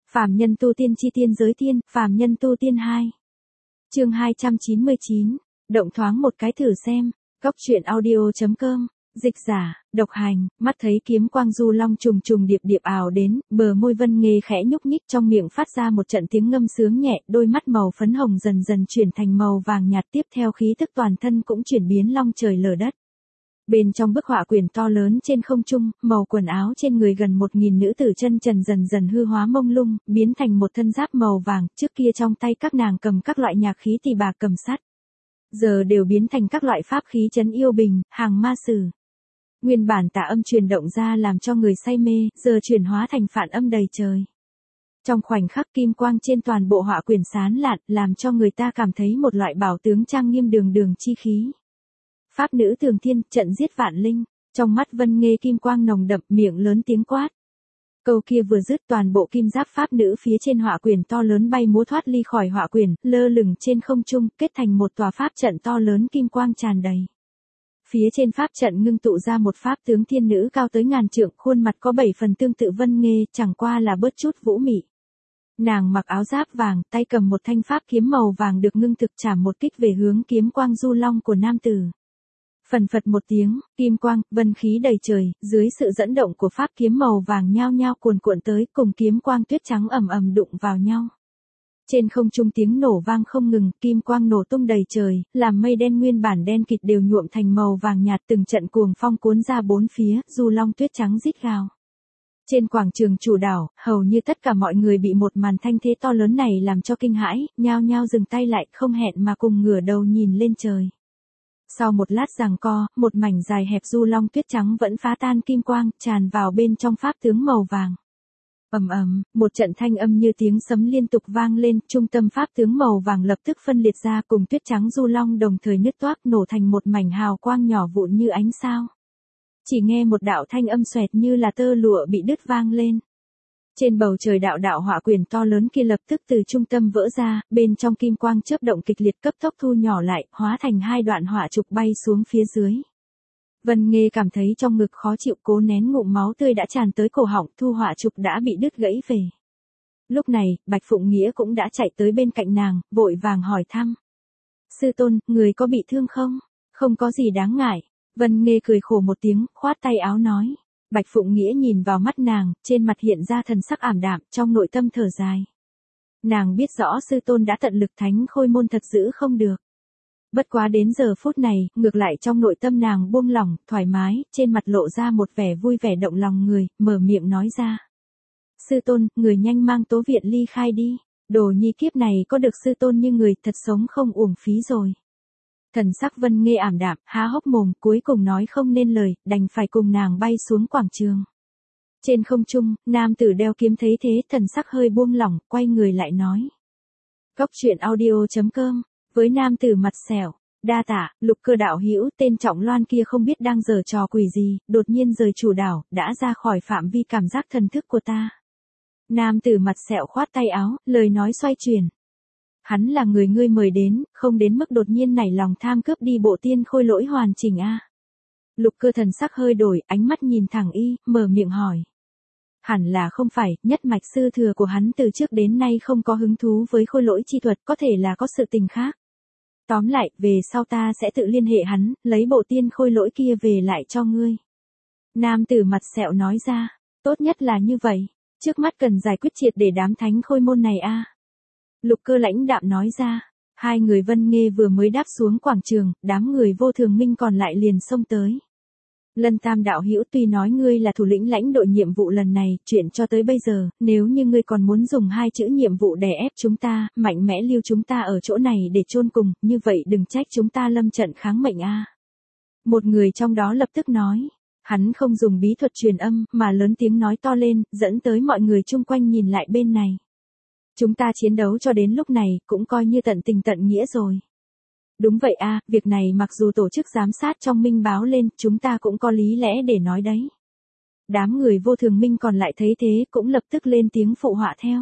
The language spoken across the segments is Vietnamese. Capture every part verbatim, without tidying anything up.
Phàm nhân tu tiên chi tiên giới tiên, phàm nhân tu tiên hai. Chương hai trăm chín mươi chín, động thoáng một cái thử xem, góc truyện audio chấm com, dịch giả, độc hành, mắt thấy kiếm quang du long trùng trùng điệp điệp ảo đến, bờ môi Vân Nghê khẽ nhúc nhích trong miệng phát ra một trận tiếng ngâm sướng nhẹ, đôi mắt màu phấn hồng dần dần chuyển thành màu vàng nhạt, tiếp theo khí tức toàn thân cũng chuyển biến long trời lở đất. Bên trong bức họa quyển to lớn trên không trung, màu quần áo trên người gần một nghìn nữ tử chân trần dần dần hư hóa mông lung, biến thành một thân giáp màu vàng, trước kia trong tay các nàng cầm các loại nhạc khí tỳ bà cầm sắt. Giờ đều biến thành các loại pháp khí trấn yêu bình, hàng ma sử. Nguyên bản tà âm truyền động ra làm cho người say mê, giờ chuyển hóa thành phản âm đầy trời. Trong khoảnh khắc kim quang trên toàn bộ họa quyển sáng lạn, làm cho người ta cảm thấy một loại bảo tướng trang nghiêm đường đường chi khí. Pháp nữ tường thiên, trận giết vạn linh, trong mắt Vân Nghê kim quang nồng đậm, miệng lớn tiếng quát. Câu kia vừa dứt, toàn bộ kim giáp pháp nữ phía trên họa quyển to lớn bay múa thoát ly khỏi họa quyển, lơ lửng trên không trung, kết thành một tòa pháp trận to lớn kim quang tràn đầy. Phía trên pháp trận ngưng tụ ra một pháp tướng thiên nữ cao tới ngàn trượng, khuôn mặt có bảy phần tương tự Vân Nghê, chẳng qua là bớt chút vũ mị. Nàng mặc áo giáp vàng, tay cầm một thanh pháp kiếm màu vàng được ngưng thực chạm một kích về hướng kiếm quang du long của nam tử. Phần phật một tiếng, kim quang, vân khí đầy trời, dưới sự dẫn động của pháp kiếm màu vàng nhao nhao cuồn cuộn tới, cùng kiếm quang tuyết trắng ầm ầm đụng vào nhau. Trên không trung tiếng nổ vang không ngừng, kim quang nổ tung đầy trời, làm mây đen nguyên bản đen kịt đều nhuộm thành màu vàng nhạt, từng trận cuồng phong cuốn ra bốn phía, du long tuyết trắng rít gào. Trên quảng trường chủ đảo, hầu như tất cả mọi người bị một màn thanh thế to lớn này làm cho kinh hãi, nhao nhao dừng tay lại, không hẹn mà cùng ngửa đầu nhìn lên trời. Sau một lát giằng co, một mảnh dài hẹp du long tuyết trắng vẫn phá tan kim quang, tràn vào bên trong pháp tướng màu vàng. Ầm ầm, một trận thanh âm như tiếng sấm liên tục vang lên, trung tâm pháp tướng màu vàng lập tức phân liệt ra, cùng tuyết trắng du long đồng thời nứt toác nổ thành một mảnh hào quang nhỏ vụn như ánh sao. Chỉ nghe một đạo thanh âm xoẹt như là tơ lụa bị đứt vang lên. Trên bầu trời đạo đạo họa quyển to lớn kia lập tức từ trung tâm vỡ ra, bên trong kim quang chớp động kịch liệt cấp tốc thu nhỏ lại, hóa thành hai đoạn họa trục bay xuống phía dưới. Vân Nghê cảm thấy trong ngực khó chịu, cố nén ngụm máu tươi đã tràn tới cổ họng, thu họa trục đã bị đứt gãy về. Lúc này, Bạch Phụng Nghĩa cũng đã chạy tới bên cạnh nàng, vội vàng hỏi thăm. Sư tôn, người có bị thương không? Không có gì đáng ngại. Vân Nghê cười khổ một tiếng, khoát tay áo nói. Bạch Phụng Nghĩa nhìn vào mắt nàng, trên mặt hiện ra thần sắc ảm đạm, trong nội tâm thở dài. Nàng biết rõ sư tôn đã tận lực thánh khôi môn thật giữ không được. Bất quá đến giờ phút này, ngược lại trong nội tâm nàng buông lỏng, thoải mái, trên mặt lộ ra một vẻ vui vẻ động lòng người, mở miệng nói ra. Sư tôn, người nhanh mang Tố Viện ly khai đi, đồ nhi kiếp này có được sư tôn như người thật sống không uổng phí rồi. Thần sắc Vân Nghê ảm đạm, há hốc mồm, cuối cùng nói không nên lời, đành phải cùng nàng bay xuống quảng trường. Trên không trung, nam tử đeo kiếm thấy thế, thần sắc hơi buông lỏng, quay người lại nói. Góc truyện audio chấm com, với nam tử mặt sẹo, đa tạ, Lục Cơ đạo hữu, tên Trọng Loan kia không biết đang giở trò quỷ gì, đột nhiên rời chủ đảo, đã ra khỏi phạm vi cảm giác thần thức của ta. Nam tử mặt sẹo khoát tay áo, lời nói xoay chuyển. Hắn là người ngươi mời đến, không đến mức đột nhiên nảy lòng tham cướp đi bộ tiên khôi lỗi hoàn chỉnh a. À. Lục Cơ thần sắc hơi đổi, ánh mắt nhìn thẳng y, mở miệng hỏi. Hẳn là không phải, nhất mạch sư thừa của hắn từ trước đến nay không có hứng thú với khôi lỗi chi thuật, có thể là có sự tình khác. Tóm lại, về sau ta sẽ tự liên hệ hắn, lấy bộ tiên khôi lỗi kia về lại cho ngươi. Nam tử mặt sẹo nói ra, tốt nhất là như vậy, trước mắt cần giải quyết triệt để đám thánh khôi môn này a. À. Lục Cơ lãnh đạm nói ra, hai người Vân Nghê vừa mới đáp xuống quảng trường, đám người Vô Thường Minh còn lại liền xông tới. Lân Tam đạo hữu, tuy nói ngươi là thủ lĩnh lãnh đội nhiệm vụ lần này, chuyện cho tới bây giờ, nếu như ngươi còn muốn dùng hai chữ nhiệm vụ đè ép chúng ta, mạnh mẽ lưu chúng ta ở chỗ này để chôn cùng, như vậy đừng trách chúng ta lâm trận kháng mệnh a. À. Một người trong đó lập tức nói, hắn không dùng bí thuật truyền âm, mà lớn tiếng nói to lên, dẫn tới mọi người chung quanh nhìn lại bên này. Chúng ta chiến đấu cho đến lúc này, cũng coi như tận tình tận nghĩa rồi. Đúng vậy a, à, việc này mặc dù tổ chức giám sát trong minh báo lên, chúng ta cũng có lý lẽ để nói đấy. Đám người Vô Thường Minh còn lại thấy thế, cũng lập tức lên tiếng phụ họa theo.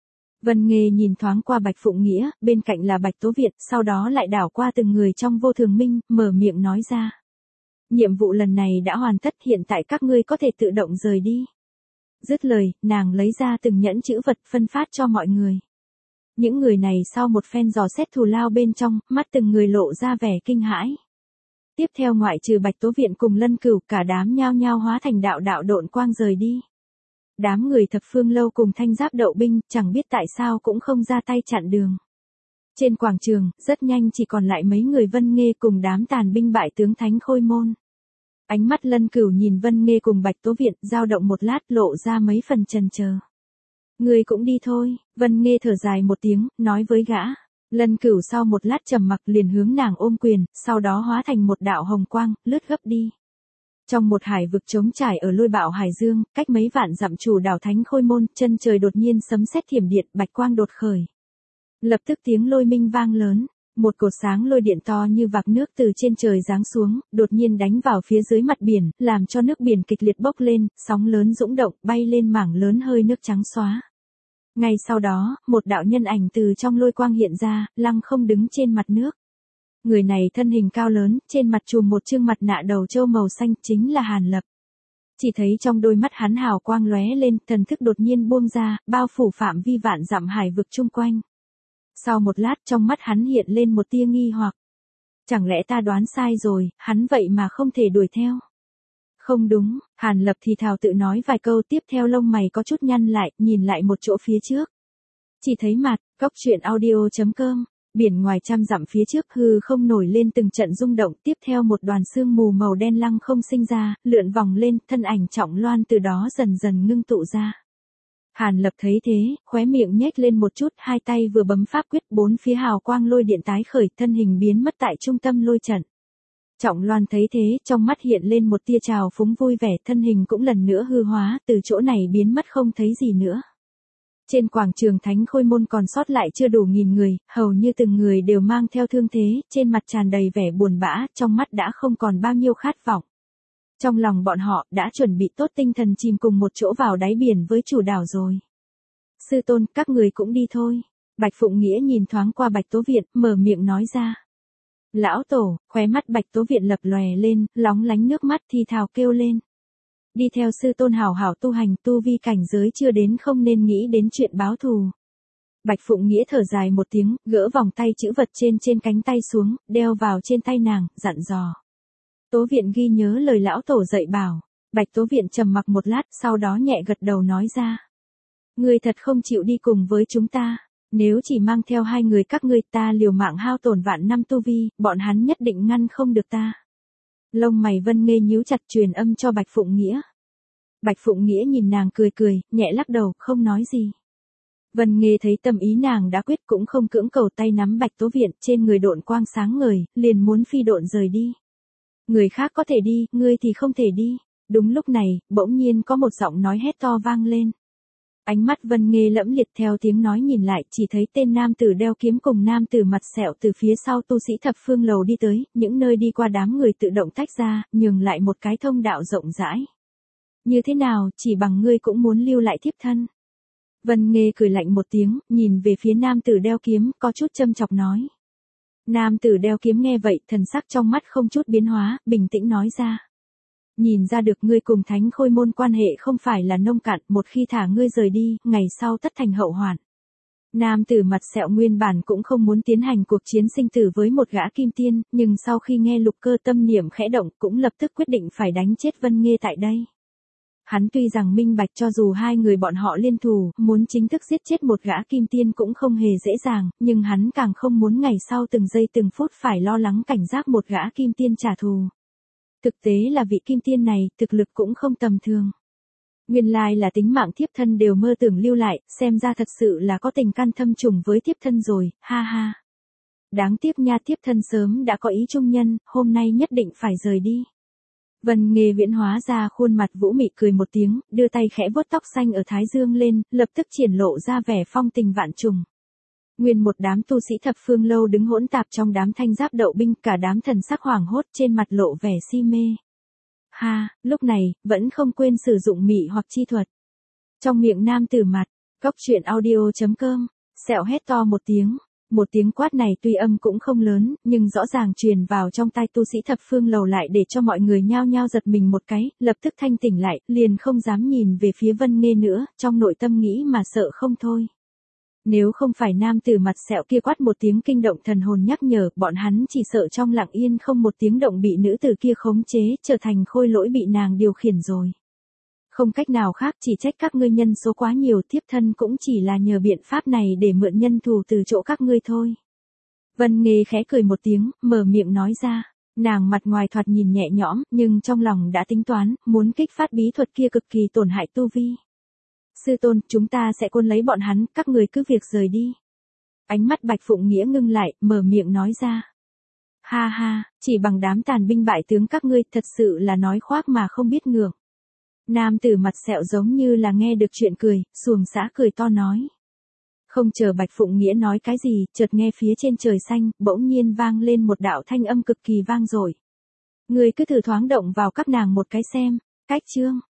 Vân Nghê nhìn thoáng qua Bạch Phụng Nghĩa, bên cạnh là Bạch Tố Việt, sau đó lại đảo qua từng người trong Vô Thường Minh, mở miệng nói ra. Nhiệm vụ lần này đã hoàn tất, hiện tại các ngươi có thể tự động rời đi. Dứt lời, nàng lấy ra từng nhẫn chữ vật phân phát cho mọi người. Những người này sau một phen dò xét thù lao bên trong, mắt từng người lộ ra vẻ kinh hãi. Tiếp theo ngoại trừ Bạch Tố Viện cùng Lân Cửu, cả đám nhao nhao hóa thành đạo đạo độn quang rời đi. Đám người Thập Phương Lâu cùng Thanh Giáp Đậu binh, chẳng biết tại sao cũng không ra tay chặn đường. Trên quảng trường, rất nhanh chỉ còn lại mấy người Vân Nghê cùng đám tàn binh bại tướng Thánh Khôi Môn. Ánh mắt Lân Cửu nhìn Vân Nghê cùng Bạch Tố Viện, dao động một lát lộ ra mấy phần chần chờ. Người cũng đi thôi, Vân Nghê thở dài một tiếng, nói với gã. Lân Cửu sau một lát trầm mặc liền hướng nàng ôm quyền, sau đó hóa thành một đạo hồng quang, lướt gấp đi. Trong một hải vực trống trải ở Lôi Bạo Hải Dương, cách mấy vạn dặm chủ đảo Thánh Khôi Môn, chân trời đột nhiên sấm sét thiểm điện, bạch quang đột khởi. Lập tức tiếng lôi minh vang lớn, một cột sáng lôi điện to như vạc nước từ trên trời giáng xuống, đột nhiên đánh vào phía dưới mặt biển, làm cho nước biển kịch liệt bốc lên, sóng lớn dũng động, bay lên mảng lớn hơi nước trắng xóa. Ngay sau đó, một đạo nhân ảnh từ trong lôi quang hiện ra, lăng không đứng trên mặt nước. Người này thân hình cao lớn, trên mặt trùm một chương mặt nạ đầu trâu màu xanh, chính là Hàn Lập. Chỉ thấy trong đôi mắt hắn hào quang lóe lên, thần thức đột nhiên buông ra, bao phủ phạm vi vạn dặm hải vực chung quanh. Sau một lát trong mắt hắn hiện lên một tia nghi hoặc. Chẳng lẽ ta đoán sai rồi, hắn vậy mà không thể đuổi theo. Không đúng, Hàn Lập thì thào tự nói vài câu, tiếp theo lông mày có chút nhăn lại, nhìn lại một chỗ phía trước. Chỉ thấy mặt, góc truyện audio chấm com, biển ngoài trăm dặm phía trước hư không nổi lên từng trận rung động, tiếp theo một đoàn sương mù màu đen lăng không sinh ra, lượn vòng lên, thân ảnh Trọng Loan từ đó dần dần ngưng tụ ra. Hàn Lập thấy thế, khóe miệng nhếch lên một chút, hai tay vừa bấm pháp quyết, bốn phía hào quang lôi điện tái khởi, thân hình biến mất tại trung tâm lôi trận. Trọng Loan thấy thế, trong mắt hiện lên một tia trào phúng vui vẻ, thân hình cũng lần nữa hư hóa, từ chỗ này biến mất không thấy gì nữa. Trên quảng trường Thánh Khôi Môn còn sót lại chưa đủ nghìn người, hầu như từng người đều mang theo thương thế, trên mặt tràn đầy vẻ buồn bã, trong mắt đã không còn bao nhiêu khát vọng. Trong lòng bọn họ đã chuẩn bị tốt tinh thần chìm cùng một chỗ vào đáy biển với chủ đảo rồi. Sư tôn, các người cũng đi thôi. Bạch Phụng Nghĩa nhìn thoáng qua Bạch Tố Viện, mở miệng nói ra. Lão tổ, khóe mắt Bạch Tố Viện lập lòe lên, lóng lánh nước mắt thì thào kêu lên. Đi theo sư tôn hảo hảo tu hành, tu vi cảnh giới chưa đến không nên nghĩ đến chuyện báo thù. Bạch Phụng Nghĩa thở dài một tiếng, gỡ vòng tay chữ vật trên trên cánh tay xuống, đeo vào trên tay nàng, dặn dò. Tố Viện ghi nhớ lời lão tổ dạy bảo. Bạch Tố Viện trầm mặc một lát, sau đó nhẹ gật đầu nói ra. Ngươi thật không chịu đi cùng với chúng ta. Nếu chỉ mang theo hai người các ngươi, ta liều mạng hao tổn vạn năm tu vi, bọn hắn nhất định ngăn không được ta. Lông mày Vân Nghê nhíu chặt, truyền âm cho Bạch Phụng Nghĩa. Bạch Phụng Nghĩa nhìn nàng cười cười, nhẹ lắc đầu, không nói gì. Vân Nghê thấy tâm ý nàng đã quyết, cũng không cưỡng cầu, tay nắm Bạch Tố Viện, trên người độn quang sáng ngời, liền muốn phi độn rời đi. Người khác có thể đi, ngươi thì không thể đi. Đúng lúc này, bỗng nhiên có một giọng nói hét to vang lên. Ánh mắt Vân Nghê lẫm liệt, theo tiếng nói nhìn lại, chỉ thấy tên nam tử đeo kiếm cùng nam tử mặt sẹo từ phía sau tu sĩ Thập Phương Lầu đi tới, những nơi đi qua đám người tự động tách ra, nhường lại một cái thông đạo rộng rãi. Như thế nào, chỉ bằng ngươi cũng muốn lưu lại thiếp thân. Vân Nghê cười lạnh một tiếng, nhìn về phía nam tử đeo kiếm, có chút châm chọc nói. Nam tử đeo kiếm nghe vậy, thần sắc trong mắt không chút biến hóa, bình tĩnh nói ra. Nhìn ra được ngươi cùng Thánh Khôi Môn quan hệ không phải là nông cạn, một khi thả ngươi rời đi, ngày sau tất thành hậu hoạn. Nam tử mặt sẹo nguyên bản cũng không muốn tiến hành cuộc chiến sinh tử với một gã kim tiên, nhưng sau khi nghe Lục Cơ tâm niệm khẽ động, cũng lập tức quyết định phải đánh chết Vân Nghê tại đây. Hắn tuy rằng minh bạch cho dù hai người bọn họ liên thủ, muốn chính thức giết chết một gã kim tiên cũng không hề dễ dàng, nhưng hắn càng không muốn ngày sau từng giây từng phút phải lo lắng cảnh giác một gã kim tiên trả thù. Thực tế là vị kim tiên này, thực lực cũng không tầm thường. Nguyên lai là tính mạng thiếp thân đều mơ tưởng lưu lại, xem ra thật sự là có tình căn thâm trùng với thiếp thân rồi, ha ha. Đáng tiếc nha, thiếp thân sớm đã có ý trung nhân, hôm nay nhất định phải rời đi. Vân Nghê viễn hóa ra khuôn mặt vũ mị cười một tiếng, đưa tay khẽ vuốt tóc xanh ở thái dương lên, lập tức triển lộ ra vẻ phong tình vạn trùng. Nguyên một đám tu sĩ Thập Phương Lâu đứng hỗn tạp trong đám Thanh Giáp Đậu binh, cả đám thần sắc hoảng hốt, trên mặt lộ vẻ si mê. Ha, lúc này, vẫn không quên sử dụng mị hoặc chi thuật. Trong miệng nam tử mặt, góc truyện audio chấm com, sẹo hét to một tiếng. Một tiếng quát này tuy âm cũng không lớn, nhưng rõ ràng truyền vào trong tai tu sĩ thập phương lầu lại để cho mọi người nhao nhao giật mình một cái, lập tức thanh tỉnh lại, liền không dám nhìn về phía Vân Nghê nữa, trong nội tâm nghĩ mà sợ không thôi. Nếu không phải nam tử mặt sẹo kia quát một tiếng kinh động thần hồn nhắc nhở, bọn hắn chỉ sợ trong lặng yên không một tiếng động bị nữ tử kia khống chế, trở thành khôi lỗi bị nàng điều khiển rồi. Không cách nào khác, chỉ trách các ngươi nhân số quá nhiều, thiếp thân cũng chỉ là nhờ biện pháp này để mượn nhân thù từ chỗ các ngươi thôi. Vân Nghê khẽ cười một tiếng, mở miệng nói ra. Nàng mặt ngoài thoạt nhìn nhẹ nhõm, nhưng trong lòng đã tính toán, muốn kích phát bí thuật kia cực kỳ tổn hại tu vi. Sư tôn, chúng ta sẽ cuốn lấy bọn hắn, các người cứ việc rời đi. Ánh mắt Bạch Phụng Nghĩa ngưng lại, mở miệng nói ra. Ha ha, chỉ bằng đám tàn binh bại tướng các ngươi, thật sự là nói khoác mà không biết ngượng. Nam tử mặt sẹo giống như là nghe được chuyện cười, xuồng xã cười to nói. Không chờ Bạch Phụng Nghĩa nói cái gì, chợt nghe phía trên trời xanh, bỗng nhiên vang lên một đạo thanh âm cực kỳ vang dội. Người cứ thử thoáng động vào các nàng một cái xem, cách chương.